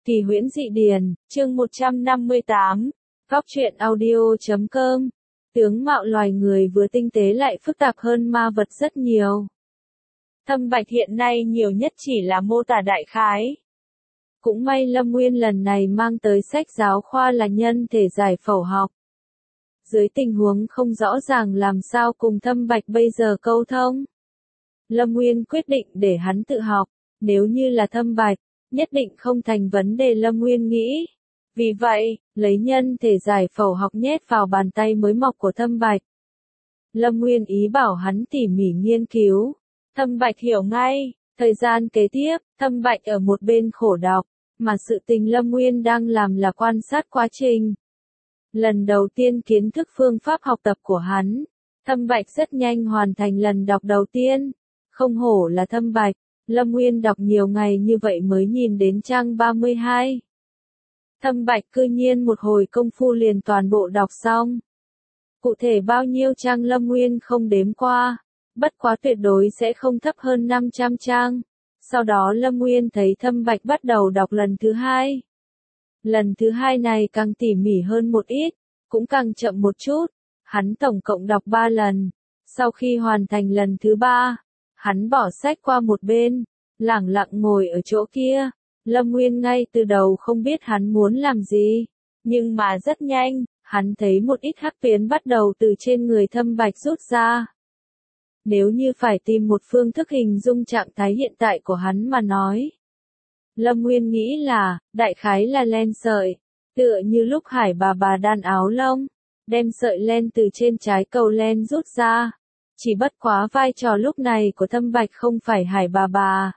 Kỳ huyễn dị điển, chương 158, Góc truyện audio.com. Tướng mạo loài người vừa tinh tế lại phức tạp hơn ma vật rất nhiều. Thâm Bạch hiện nay nhiều nhất chỉ là mô tả đại khái. Cũng may Lâm Nguyên lần này mang tới sách giáo khoa là nhân thể giải phẫu học. Dưới tình huống không rõ ràng làm sao cùng Thâm Bạch bây giờ câu thông. Lâm Nguyên quyết định để hắn tự học, nếu như là Thâm Bạch, nhất định không thành vấn đề Lâm Nguyên nghĩ. Vì vậy, lấy nhân thể giải phẫu học nhét vào bàn tay mới mọc của Thâm Bạch. Lâm Nguyên ý bảo hắn tỉ mỉ nghiên cứu. Thâm Bạch hiểu ngay, thời gian kế tiếp, Thâm Bạch ở một bên khổ đọc, mà sự tình Lâm Nguyên đang làm là quan sát quá trình. Lần đầu tiên kiến thức phương pháp học tập của hắn, Thâm Bạch rất nhanh hoàn thành lần đọc đầu tiên. Không hổ là Thâm Bạch, Lâm Nguyên đọc nhiều ngày như vậy mới nhìn đến trang 32. Thâm Bạch cư nhiên một hồi công phu liền toàn bộ đọc xong. Cụ thể bao nhiêu trang Lâm Nguyên không đếm qua, bất quá tuyệt đối sẽ không thấp hơn 500 trang. Sau đó Lâm Nguyên thấy Thâm Bạch bắt đầu đọc lần thứ hai. Lần thứ hai này càng tỉ mỉ hơn một ít, cũng càng chậm một chút. Hắn tổng cộng đọc 3 lần. Sau khi hoàn thành lần thứ 3, hắn bỏ sách qua một bên, lẳng lặng ngồi ở chỗ kia. Lâm Nguyên ngay từ đầu không biết hắn muốn làm gì, nhưng mà rất nhanh, hắn thấy một ít hắc tuyến bắt đầu từ trên người Thâm Bạch rút ra. Nếu như phải tìm một phương thức hình dung trạng thái hiện tại của hắn mà nói, Lâm Nguyên nghĩ là, đại khái là len sợi, tựa như lúc Hải bà đan áo lông, đem sợi len từ trên trái cầu len rút ra. Chỉ bất quá vai trò lúc này của Thâm Bạch không phải Hải bà,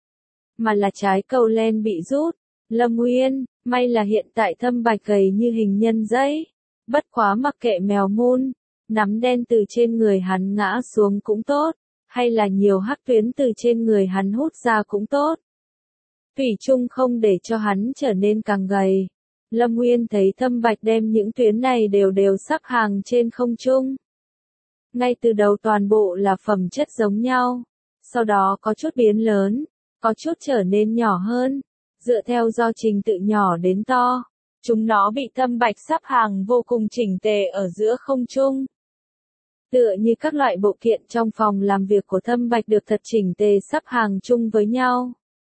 mà là trái cầu len bị rút. Lâm Nguyên, may là hiện tại Thâm Bạch gầy như hình nhân giấy. Bất quá mặc kệ mèo mun, nắm đen từ trên người hắn ngã xuống cũng tốt, hay là nhiều hắc tuyến từ trên người hắn hút ra cũng tốt. Thủy chung không để cho hắn trở nên càng gầy. Lâm Nguyên thấy Thâm Bạch đem những tuyến này đều sắp hàng trên không trung. Ngay từ đầu toàn bộ là phẩm chất giống nhau, sau đó có chút biến lớn, có chút trở nên nhỏ hơn, dựa theo do trình tự nhỏ đến to. Chúng nó bị Thâm Bạch sắp hàng vô cùng chỉnh tề ở giữa không trung. Tựa như các loại bộ kiện trong phòng làm việc của Thâm Bạch được thật chỉnh tề sắp hàng chung với nhau.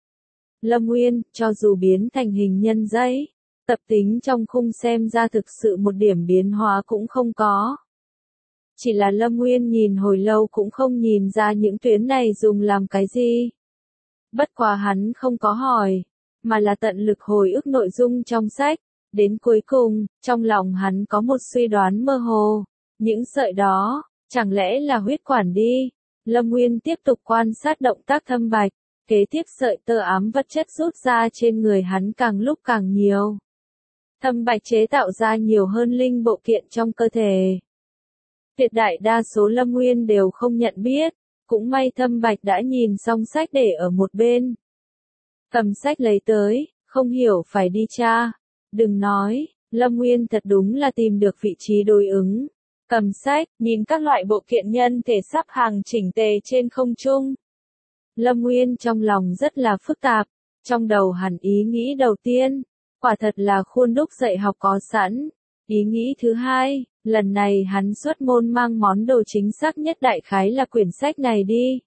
Lâm Nguyên, cho dù biến thành hình nhân giấy, tập tính trong khung xem ra thực sự một điểm biến hóa cũng không có. Chỉ là Lâm Nguyên nhìn hồi lâu cũng không nhìn ra những tuyến này dùng làm cái gì. Bất quá hắn không có hỏi, mà là tận lực hồi ức nội dung trong sách. Đến cuối cùng, trong lòng hắn có một suy đoán mơ hồ. Những sợi đó, chẳng lẽ là huyết quản đi? Lâm Nguyên tiếp tục quan sát động tác Thâm Bạch. Kế tiếp sợi tơ ám vật chất rút ra trên người hắn càng lúc càng nhiều. Thâm Bạch chế tạo ra nhiều hơn linh bộ kiện trong cơ thể. Tuyệt đại đa số Lâm Nguyên đều không nhận biết, cũng may Thâm Bạch đã nhìn xong sách để ở một bên. Cầm sách lấy tới, không hiểu phải đi tra. Đừng nói, Lâm Nguyên thật đúng là tìm được vị trí đối ứng. Cầm sách, nhìn các loại bộ kiện nhân thể sắp hàng chỉnh tề trên không trung. Lâm Nguyên trong lòng rất là phức tạp, trong đầu hẳn ý nghĩ đầu tiên, quả thật là khuôn đúc dạy học có sẵn. Ý nghĩ thứ hai, lần này hắn xuất môn mang món đồ chính xác nhất đại khái là quyển sách này đi.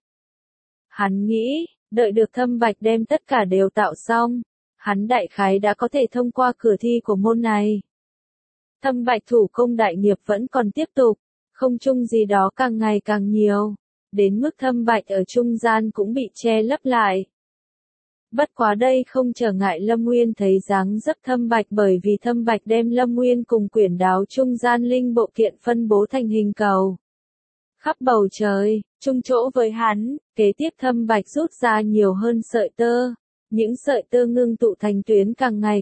Hắn nghĩ, đợi được Thâm Bạch đem tất cả đều tạo xong, hắn đại khái đã có thể thông qua cửa thi của môn này. Thâm Bạch thủ công đại nghiệp vẫn còn tiếp tục, không trung gì đó càng ngày càng nhiều, đến mức Thâm Bạch ở trung gian cũng bị che lấp lại. Bất quá đây không trở ngại Lâm Nguyên thấy dáng dấp Thâm Bạch, bởi vì Thâm Bạch đem Lâm Nguyên cùng quyển đáo trung gian linh bộ kiện phân bố thành hình cầu. Khắp bầu trời, chung chỗ với hắn, kế tiếp Thâm Bạch rút ra nhiều hơn sợi tơ. Những sợi tơ ngưng tụ thành tuyến càng ngày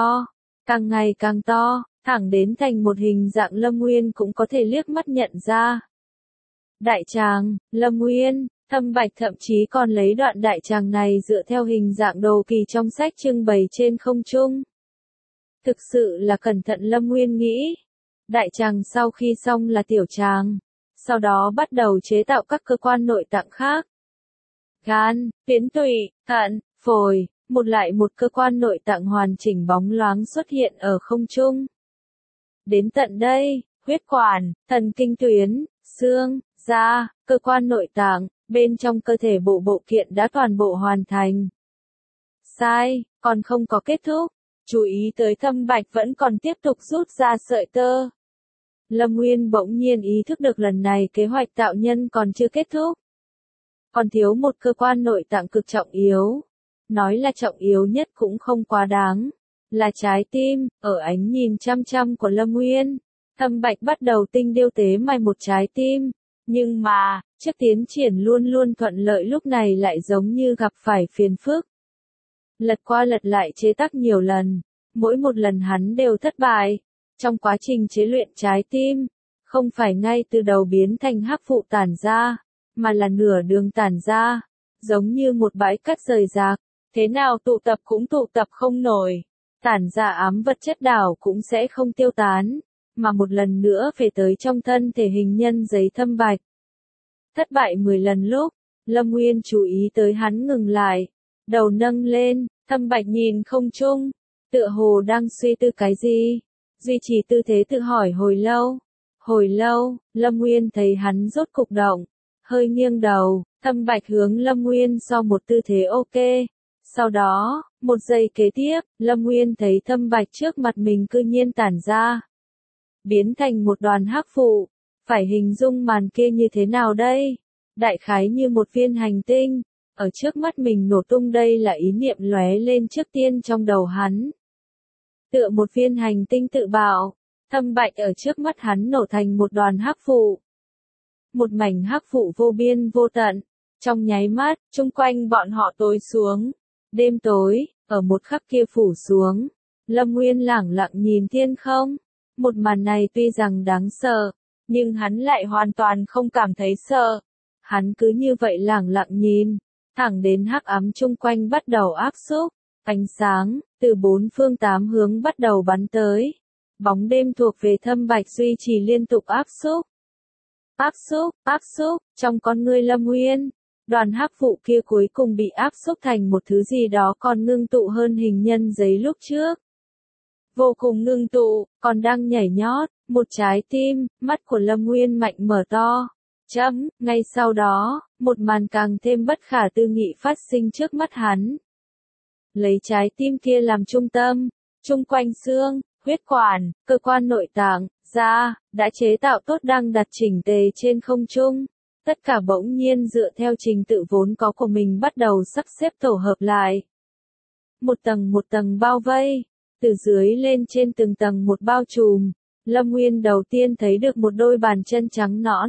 càng to, thẳng đến thành một hình dạng Lâm Nguyên cũng có thể liếc mắt nhận ra. Đại tràng, Lâm Nguyên, Thâm Bạch thậm chí còn lấy đoạn đại tràng này dựa theo hình dạng đồ kỳ trong sách trưng bày trên không trung. Thực sự là cẩn thận Lâm Nguyên nghĩ. Đại tràng sau khi xong là tiểu tràng, sau đó bắt đầu chế tạo các cơ quan nội tạng khác. Gan, tuyến tụy, thận, phổi, một lại một cơ quan nội tạng hoàn chỉnh bóng loáng xuất hiện ở không trung. Đến tận đây, huyết quản, thần kinh tuyến, xương, da, cơ quan nội tạng, bên trong cơ thể bộ kiện đã toàn bộ hoàn thành. Sai, còn không có kết thúc. Chú ý tới Thâm Bạch vẫn còn tiếp tục rút ra sợi tơ. Lâm Nguyên bỗng nhiên ý thức được lần này kế hoạch tạo nhân còn chưa kết thúc. Còn thiếu một cơ quan nội tạng cực trọng yếu. Nói là trọng yếu nhất cũng không quá đáng. Là trái tim, ở ánh nhìn chăm chăm của Lâm Nguyên. Thâm Bạch bắt đầu tinh điêu tế mài một trái tim. Nhưng mà, trước tiến triển luôn luôn thuận lợi lúc này lại giống như gặp phải phiền phức. Lật qua lật lại chế tác nhiều lần, mỗi một lần hắn đều thất bại. Trong quá trình chế luyện trái tim, không phải ngay từ đầu biến thành hắc vụ tản ra, mà là nửa đường tản ra, giống như một bãi cát rời rạc, thế nào tụ tập cũng tụ tập không nổi, tản ra ám vật chất đảo cũng sẽ không tiêu tán, mà một lần nữa về tới trong thân thể hình nhân giấy Thâm Bạch. Thất bại 10 lần lúc, Lâm Nguyên chú ý tới hắn ngừng lại, đầu nâng lên, Thâm Bạch nhìn không trung, tựa hồ đang suy tư cái gì, duy trì tư thế tự hỏi hồi lâu, Lâm Nguyên thấy hắn rốt cục động, hơi nghiêng đầu, Thâm Bạch hướng Lâm Nguyên so một tư thế ok, sau đó, một giây kế tiếp, Lâm Nguyên thấy Thâm Bạch trước mặt mình cư nhiên tản ra, biến thành một đoàn hắc vụ, phải hình dung màn kia như thế nào đây, đại khái như một viên hành tinh. Ở trước mắt mình nổ tung, đây là ý niệm lóe lên trước tiên trong đầu hắn. Tựa một viên hành tinh tự bạo, Thâm Bạch ở trước mắt hắn nổ thành một đoàn hắc vụ. Một mảnh hắc vụ vô biên vô tận, trong nháy mắt, chung quanh bọn họ tối xuống. Đêm tối, ở một khắc kia phủ xuống. Lâm Nguyên lẳng lặng nhìn thiên không. Một màn này tuy rằng đáng sợ, nhưng hắn lại hoàn toàn không cảm thấy sợ. Hắn cứ như vậy lẳng lặng nhìn. Thẳng đến hắc ám chung quanh bắt đầu áp xúc, ánh sáng, từ bốn phương tám hướng bắt đầu bắn tới. Bóng đêm thuộc về Thâm Bạch duy trì liên tục áp xúc, trong con ngươi Lâm Nguyên. Đoàn hắc vụ kia cuối cùng bị áp xúc thành một thứ gì đó còn ngưng tụ hơn hình nhân giấy lúc trước. Vô cùng ngưng tụ, còn đang nhảy nhót, một trái tim, mắt của Lâm Nguyên mạnh mở to. Ngay sau đó, một màn càng thêm bất khả tư nghị phát sinh trước mắt hắn. Lấy trái tim kia làm trung tâm, chung quanh xương, huyết quản, cơ quan nội tạng, da, đã chế tạo tốt đang đặt chỉnh tề trên không trung. Tất cả bỗng nhiên dựa theo trình tự vốn có của mình bắt đầu sắp xếp tổ hợp lại. Một tầng bao vây, từ dưới lên trên từng tầng một bao trùm. Lâm Nguyên đầu tiên thấy được một đôi bàn chân trắng nõn.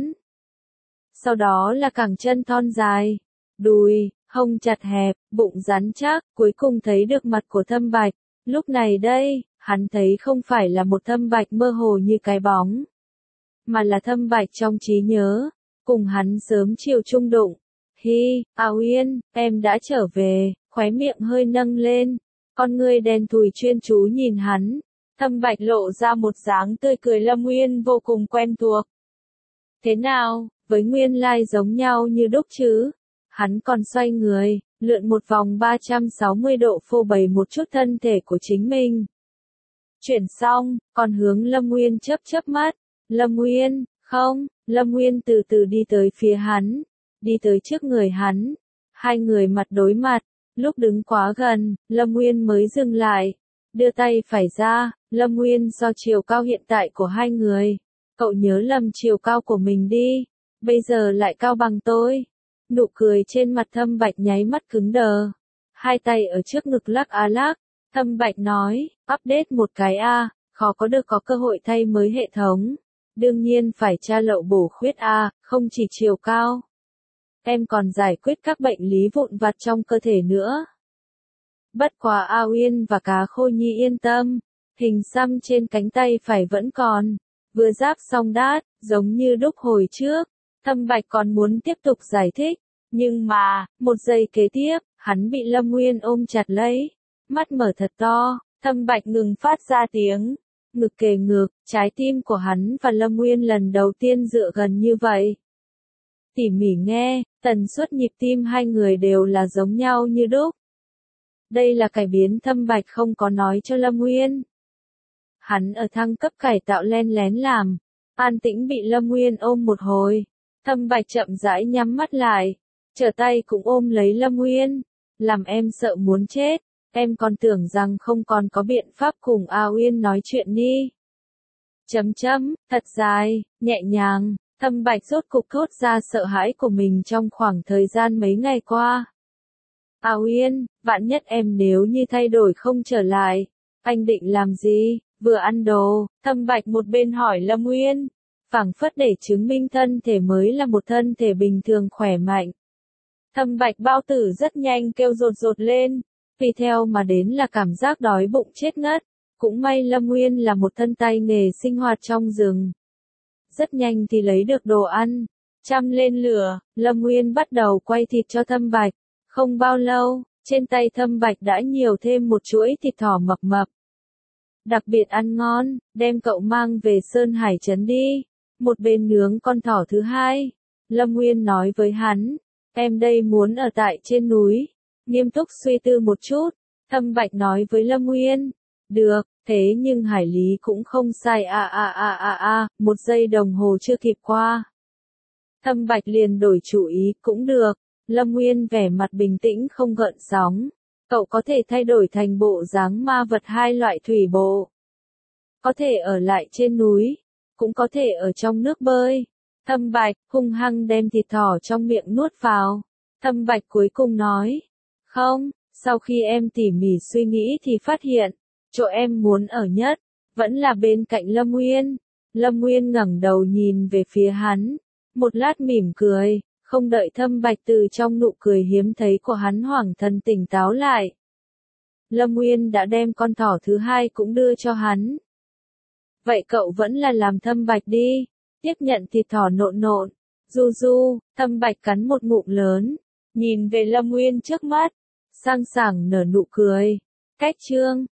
Sau đó là cẳng chân thon dài, đùi, hông chặt hẹp, bụng rắn chắc, cuối cùng thấy được mặt của Thâm Bạch. Lúc này đây, hắn thấy không phải là một Thâm Bạch mơ hồ như cái bóng, mà là Thâm Bạch trong trí nhớ, cùng hắn sớm chiều chung đụng. Hi, Áo Yên, em đã trở về, khóe miệng hơi nâng lên, con ngươi đen thùi chuyên chú nhìn hắn. Thâm Bạch lộ ra một dáng tươi cười Lâm Nguyên vô cùng quen thuộc. Thế nào, với nguyên lai giống nhau như đúc chứ? Hắn còn xoay người, lượn một vòng 360 độ phô bày một chút thân thể của chính mình. Chuyển xong, còn hướng Lâm Nguyên chớp mắt. Lâm Nguyên, không, Lâm Nguyên từ từ đi tới phía hắn, đi tới trước người hắn. Hai người mặt đối mặt, lúc đứng quá gần, Lâm Nguyên mới dừng lại. Đưa tay phải ra, Lâm Nguyên so chiều cao hiện tại của hai người. Cậu nhớ lầm chiều cao của mình đi, bây giờ lại cao bằng tôi. Nụ cười trên mặt Thâm Bạch nháy mắt cứng đờ. Hai tay ở trước ngực lắc á lắc. Thâm Bạch nói, update một cái a, khó có được có cơ hội thay mới hệ thống. Đương nhiên phải tra lậu bổ khuyết a, không chỉ chiều cao. Em còn giải quyết các bệnh lý vụn vặt trong cơ thể nữa. Bất quá A Uyên và Cá Khôi Nhi yên tâm, hình xăm trên cánh tay phải vẫn còn. Vừa giáp xong đát, giống như đúc hồi trước. Thâm Bạch còn muốn tiếp tục giải thích, nhưng mà, một giây kế tiếp, hắn bị Lâm Nguyên ôm chặt lấy. Mắt mở thật to, Thâm Bạch ngừng phát ra tiếng. Ngực kề ngực, trái tim của hắn và Lâm Nguyên lần đầu tiên dựa gần như vậy. Tỉ mỉ nghe, tần suất nhịp tim hai người đều là giống nhau như đúc. Đây là cải biến Thâm Bạch không có nói cho Lâm Nguyên. Hắn ở thăng cấp cải tạo len lén làm. An tĩnh bị Lâm Nguyên ôm một hồi. Thâm Bạch chậm rãi nhắm mắt lại. Trở tay cũng ôm lấy Lâm Nguyên. Làm em sợ muốn chết. Em còn tưởng rằng không còn có biện pháp cùng A Uyên nói chuyện đi. Thật dài, nhẹ nhàng. Thâm Bạch rốt cục thốt ra sợ hãi của mình trong khoảng thời gian mấy ngày qua. A Uyên, vạn nhất em nếu như thay đổi không trở lại, anh định làm gì? Vừa ăn đồ, Thâm Bạch một bên hỏi Lâm Nguyên, phảng phất để chứng minh thân thể mới là một thân thể bình thường khỏe mạnh. Thâm Bạch bao tử rất nhanh kêu rột rột lên, tùy theo mà đến là cảm giác đói bụng chết ngất. Cũng may Lâm Nguyên là một thân tay nghề sinh hoạt trong rừng. Rất nhanh thì lấy được đồ ăn, chăm lên lửa, Lâm Nguyên bắt đầu quay thịt cho Thâm Bạch. Không bao lâu, trên tay Thâm Bạch đã nhiều thêm một chuỗi thịt thỏ mập mập. Đặc biệt ăn ngon, đem cậu mang về Sơn Hải Trấn đi. Một bên nướng con thỏ thứ hai. Lâm Nguyên nói với hắn, em đây muốn ở tại trên núi. Nghiêm túc suy tư một chút, Thâm Bạch nói với Lâm Nguyên, được, thế nhưng hải lý cũng không sai một giây đồng hồ chưa kịp qua. Thâm Bạch liền đổi chủ ý, cũng được. Lâm Nguyên vẻ mặt bình tĩnh không gợn sóng. Cậu có thể thay đổi thành bộ dáng ma vật hai loại thủy bộ. Có thể ở lại trên núi, cũng có thể ở trong nước bơi. Thâm Bạch hung hăng đem thịt thỏ trong miệng nuốt vào. Thâm Bạch cuối cùng nói, không, sau khi em tỉ mỉ suy nghĩ thì phát hiện, chỗ em muốn ở nhất, vẫn là bên cạnh Lâm Nguyên. Lâm Nguyên ngẩng đầu nhìn về phía hắn, một lát mỉm cười. Không đợi Thâm Bạch từ trong nụ cười hiếm thấy của hắn hoảng thần tỉnh táo lại. Lâm Nguyên đã đem con thỏ thứ hai cũng đưa cho hắn. Vậy cậu vẫn là làm Thâm Bạch đi. Tiếp nhận thịt thỏ nộn nộn. Du, Thâm Bạch cắn một ngụm lớn. Nhìn về Lâm Nguyên trước mắt. Sang sảng nở nụ cười. Cách chương